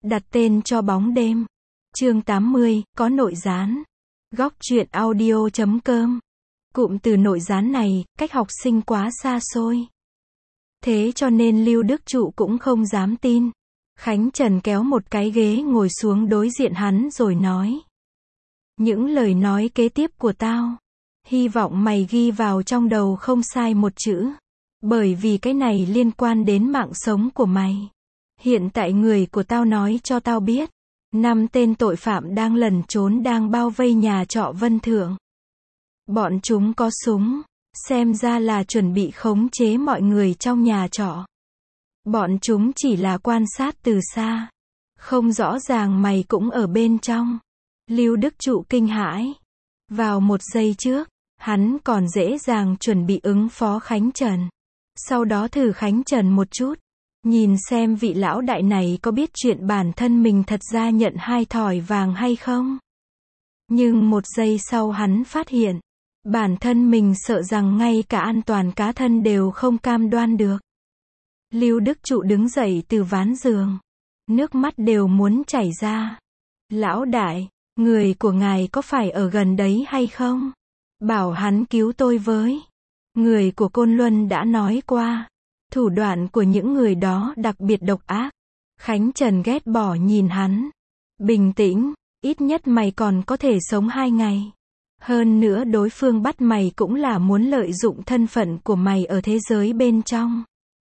Đặt tên cho bóng đêm. Chương 80, có nội gián. Góc truyện audio.com. Cụm từ nội gián này, cách học sinh quá xa xôi. Thế cho nên Lưu Đức Trụ cũng không dám tin. Khánh Trần kéo một cái ghế ngồi xuống đối diện hắn rồi nói. Những lời nói kế tiếp của tao, hy vọng mày ghi vào trong đầu không sai một chữ. Bởi vì cái này liên quan đến mạng sống của mày. Hiện tại người của tao nói cho tao biết, 5 tên tội phạm đang lẩn trốn đang bao vây nhà trọ Vân Thượng. Bọn chúng có súng, xem ra là chuẩn bị khống chế mọi người trong nhà trọ. Bọn chúng chỉ là quan sát từ xa, không rõ ràng mày cũng ở bên trong. Lưu Đức Trụ kinh hãi. Vào một giây trước, hắn còn dễ dàng chuẩn bị ứng phó Khánh Trần. Sau đó thử Khánh Trần một chút, nhìn xem vị lão đại này có biết chuyện bản thân mình thật ra nhận 2 thỏi vàng hay không. Nhưng một giây sau hắn phát hiện, bản thân mình sợ rằng ngay cả an toàn cá thân đều không cam đoan được. Lưu Đức Trụ đứng dậy từ ván giường, nước mắt đều muốn chảy ra. Lão đại, người của ngài có phải ở gần đấy hay không? Bảo hắn cứu tôi với. Người của Côn Luân đã nói qua, thủ đoạn của những người đó đặc biệt độc ác. Khánh Trần ghét bỏ nhìn hắn. Bình tĩnh, ít nhất mày còn có thể sống 2 ngày. Hơn nữa đối phương bắt mày cũng là muốn lợi dụng thân phận của mày ở thế giới bên trong.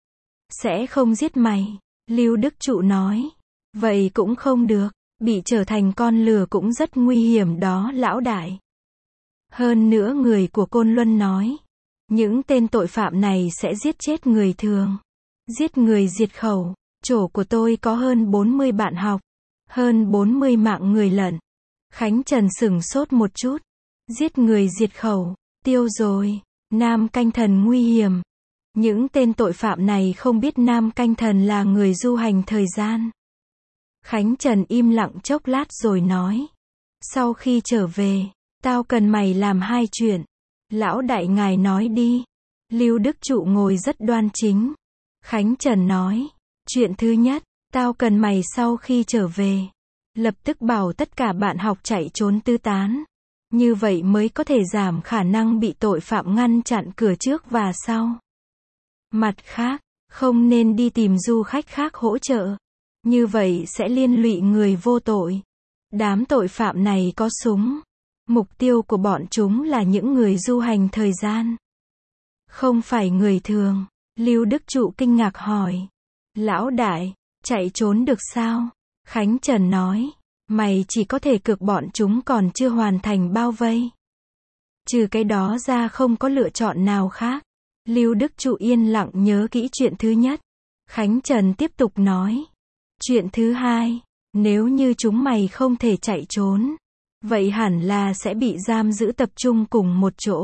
Sẽ không giết mày, Lưu Đức Trụ nói. Vậy cũng không được, bị trở thành con lừa cũng rất nguy hiểm đó lão đại. Hơn nữa người của Côn Luân nói, những tên tội phạm này sẽ giết chết người thường, giết người diệt khẩu. Chỗ của tôi có hơn 40 bạn học, hơn 40 mạng người lận. Khánh Trần sửng sốt một chút. Giết người diệt khẩu, tiêu rồi. Nam Canh Thần nguy hiểm. Những tên tội phạm này không biết Nam Canh Thần là người du hành thời gian. Khánh Trần im lặng chốc lát rồi nói. Sau khi trở về, tao cần mày làm 2 chuyện. Lão đại ngài nói đi. Lưu Đức Trụ ngồi rất đoan chính. Khánh Trần nói. Chuyện thứ nhất, tao cần mày sau khi trở về, lập tức bảo tất cả bạn học chạy trốn tứ tán. Như vậy mới có thể giảm khả năng bị tội phạm ngăn chặn cửa trước và sau. Mặt khác, không nên đi tìm du khách khác hỗ trợ. Như vậy sẽ liên lụy người vô tội. Đám tội phạm này có súng. Mục tiêu của bọn chúng là những người du hành thời gian. Không phải người thường. Lưu Đức Trụ kinh ngạc hỏi. Lão đại, chạy trốn được sao? Khánh Trần nói. Mày chỉ có thể cược bọn chúng còn chưa hoàn thành bao vây. Trừ cái đó ra không có lựa chọn nào khác. Lưu Đức Trụ yên lặng nhớ kỹ chuyện thứ nhất. Khánh Trần tiếp tục nói. Chuyện thứ hai, nếu như chúng mày không thể chạy trốn, vậy hẳn là sẽ bị giam giữ tập trung cùng một chỗ.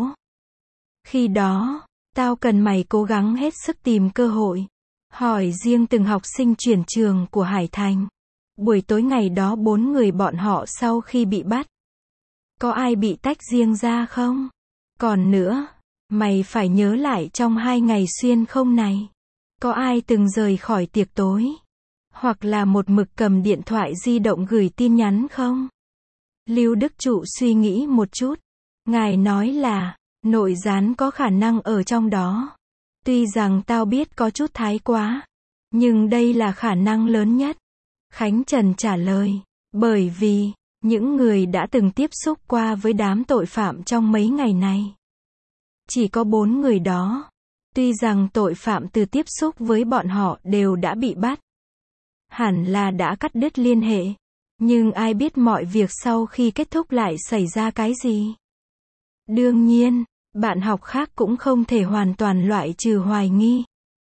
Khi đó, tao cần mày cố gắng hết sức tìm cơ hội. Hỏi riêng từng học sinh chuyển trường của Hải Thành. Buổi tối ngày đó 4 người bọn họ sau khi bị bắt, có ai bị tách riêng ra không? Còn nữa, mày phải nhớ lại trong 2 ngày xuyên không này, có ai từng rời khỏi tiệc tối, hoặc là một mực cầm điện thoại di động gửi tin nhắn không? Lưu Đức Trụ suy nghĩ một chút. Ngài nói là, nội gián có khả năng ở trong đó. Tuy rằng tao biết có chút thái quá, nhưng đây là khả năng lớn nhất. Khánh Trần trả lời, bởi vì, những người đã từng tiếp xúc qua với đám tội phạm trong mấy ngày này. Chỉ có 4 người đó. Tuy rằng tội phạm từ tiếp xúc với bọn họ đều đã bị bắt. Hẳn là đã cắt đứt liên hệ. Nhưng ai biết mọi việc sau khi kết thúc lại xảy ra cái gì? Đương nhiên, bạn học khác cũng không thể hoàn toàn loại trừ hoài nghi.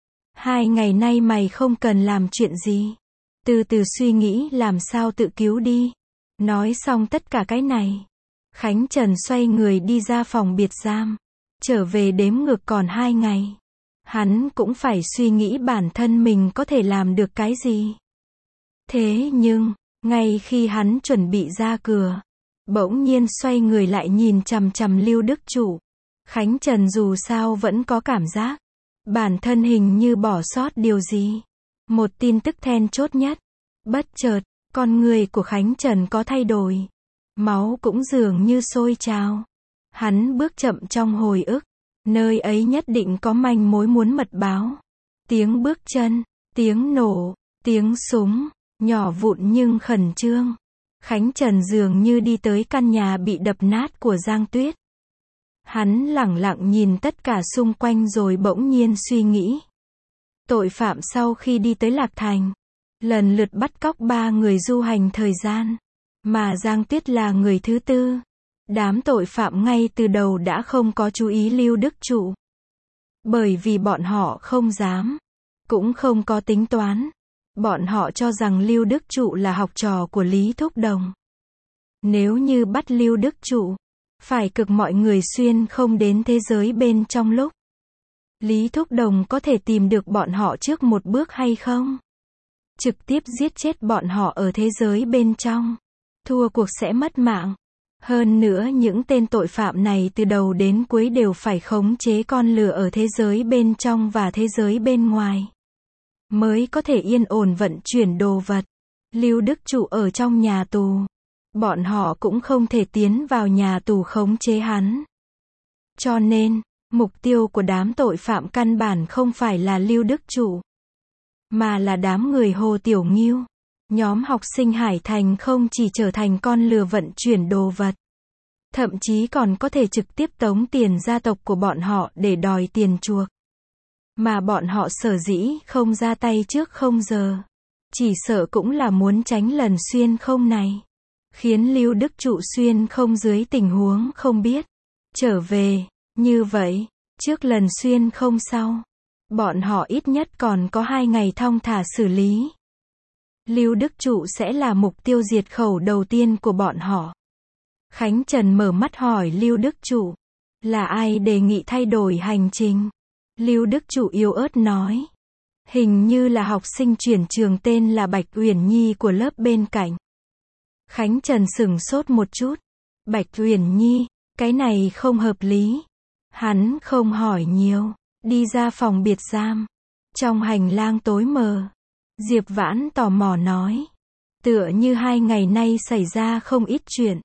2 ngày nay mày không cần làm chuyện gì. Từ từ suy nghĩ làm sao tự cứu đi. Nói xong tất cả cái này, Khánh Trần xoay người đi ra phòng biệt giam. Trở về đếm ngược còn 2 ngày. Hắn cũng phải suy nghĩ bản thân mình có thể làm được cái gì. Thế nhưng, ngay khi hắn chuẩn bị ra cửa, bỗng nhiên xoay người lại nhìn chằm chằm Lưu Đức Trụ. Khánh Trần dù sao vẫn có cảm giác, bản thân hình như bỏ sót điều gì. Một tin tức then chốt nhất. Bất chợt, Con người của Khánh Trần có thay đổi. Máu cũng dường như sôi trào. Hắn bước chậm trong hồi ức. Nơi ấy nhất định có manh mối muốn mật báo. Tiếng bước chân, tiếng nổ, tiếng súng, nhỏ vụn nhưng khẩn trương. Khánh Trần dường như đi tới căn nhà bị đập nát của Giang Tuyết. Hắn lẳng lặng nhìn tất cả xung quanh rồi bỗng nhiên suy nghĩ. Tội phạm sau khi đi tới Lạc Thành, lần lượt bắt cóc 3 người du hành thời gian, mà Giang Tuyết là người thứ tư. Đám tội phạm ngay từ đầu đã không có chú ý Lưu Đức Trụ. Bởi vì bọn họ không dám, cũng không có tính toán. Bọn họ cho rằng Lưu Đức Trụ là học trò của Lý Thúc Đồng. Nếu như bắt Lưu Đức Trụ, phải cực mọi người xuyên không đến thế giới bên trong lúc. Lý Thúc Đồng có thể tìm được bọn họ trước một bước hay không? Trực tiếp giết chết bọn họ ở thế giới bên trong. Thua cuộc sẽ mất mạng. Hơn nữa những tên tội phạm này từ đầu đến cuối đều phải khống chế con lừa ở thế giới bên trong và thế giới bên ngoài. Mới có thể yên ổn vận chuyển đồ vật. Lưu Đức Trụ ở trong nhà tù. Bọn họ cũng không thể tiến vào nhà tù khống chế hắn. Cho nên, mục tiêu của đám tội phạm căn bản không phải là Lưu Đức Trụ, mà là đám người Hồ Tiểu Ngưu. Nhóm học sinh Hải Thành không chỉ trở thành con lừa vận chuyển đồ vật, thậm chí còn có thể trực tiếp tống tiền gia tộc của bọn họ để đòi tiền chuộc. Mà bọn họ sở dĩ không ra tay trước không giờ, chỉ sợ cũng là muốn tránh lần xuyên không này. Khiến Lưu Đức Trụ xuyên không dưới tình huống không biết trở về. Như vậy, trước lần xuyên không sau, bọn họ ít nhất còn có 2 ngày thong thả xử lý. Lưu Đức Trụ sẽ là mục tiêu diệt khẩu đầu tiên của bọn họ. Khánh Trần mở mắt hỏi Lưu Đức Trụ, là ai đề nghị thay đổi hành trình? Lưu Đức Trụ yếu ớt nói, hình như là học sinh chuyển trường tên là Bạch Uyển Nhi của lớp bên cạnh. Khánh Trần sửng sốt một chút. Bạch Uyển Nhi, cái này không hợp lý. Hắn không hỏi nhiều, đi ra phòng biệt giam. Trong hành lang tối mờ, Diệp Vãn tò mò nói, tựa như 2 ngày nay xảy ra không ít chuyện.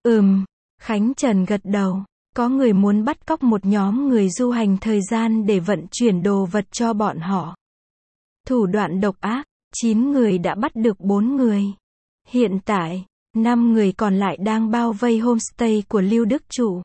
Khánh Trần gật đầu, có người muốn bắt cóc một nhóm người du hành thời gian để vận chuyển đồ vật cho bọn họ. Thủ đoạn độc ác, 9 người đã bắt được 4 người. Hiện tại, 5 người còn lại đang bao vây homestay của Lưu Đức Trụ.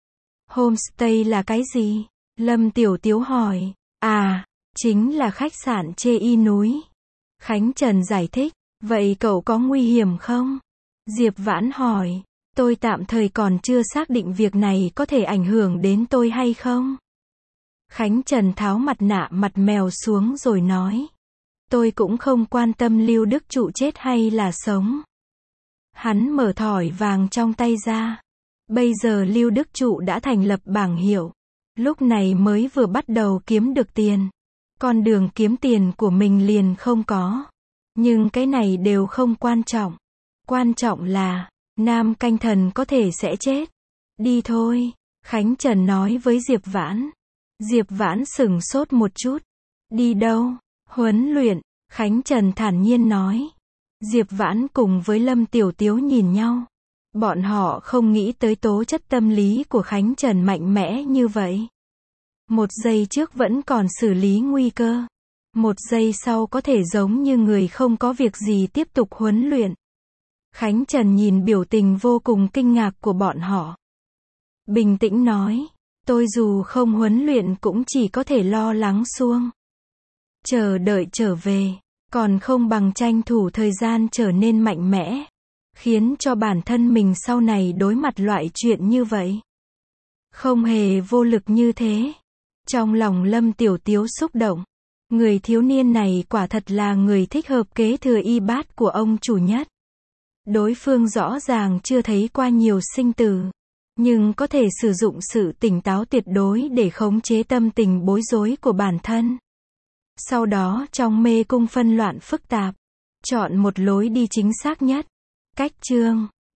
Homestay là cái gì? Lâm Tiểu Tiếu hỏi. À, chính là khách sạn Chê Y núi. Khánh Trần giải thích. Vậy cậu có nguy hiểm không? Diệp Vãn hỏi. Tôi tạm thời còn chưa xác định việc này có thể ảnh hưởng đến tôi hay không. Khánh Trần tháo mặt nạ mặt mèo xuống rồi nói. Tôi cũng không quan tâm Lưu Đức Trụ chết hay là sống. Hắn mở thỏi vàng trong tay ra. Bây giờ Lưu Đức Trụ đã thành lập bảng hiệu. Lúc này mới vừa bắt đầu kiếm được tiền. Con đường kiếm tiền của mình liền không có. Nhưng cái này đều không quan trọng. Quan trọng là, Nam Canh Thần có thể sẽ chết. Đi thôi, Khánh Trần nói với Diệp Vãn. Diệp Vãn sửng sốt một chút. Đi đâu? Huấn luyện, Khánh Trần thản nhiên nói. Diệp Vãn cùng với Lâm Tiểu Tiếu nhìn nhau. Bọn họ không nghĩ tới tố chất tâm lý của Khánh Trần mạnh mẽ như vậy. 1 giây trước vẫn còn xử lý nguy cơ. 1 giây sau có thể giống như người không có việc gì tiếp tục huấn luyện. Khánh Trần nhìn biểu tình vô cùng kinh ngạc của bọn họ. Bình tĩnh nói, tôi dù không huấn luyện cũng chỉ có thể lo lắng suông. Chờ đợi trở về, còn không bằng tranh thủ thời gian trở nên mạnh mẽ. Khiến cho bản thân mình sau này đối mặt loại chuyện như vậy. Không hề vô lực như thế. Trong lòng Lâm Tiểu Tiếu xúc động. Người thiếu niên này quả thật là người thích hợp kế thừa y bát của ông chủ nhất. Đối phương rõ ràng chưa thấy qua nhiều sinh tử. Nhưng có thể sử dụng sự tỉnh táo tuyệt đối để khống chế tâm tình bối rối của bản thân. Sau đó trong mê cung phân loạn phức tạp, chọn một lối đi chính xác nhất. Cách chương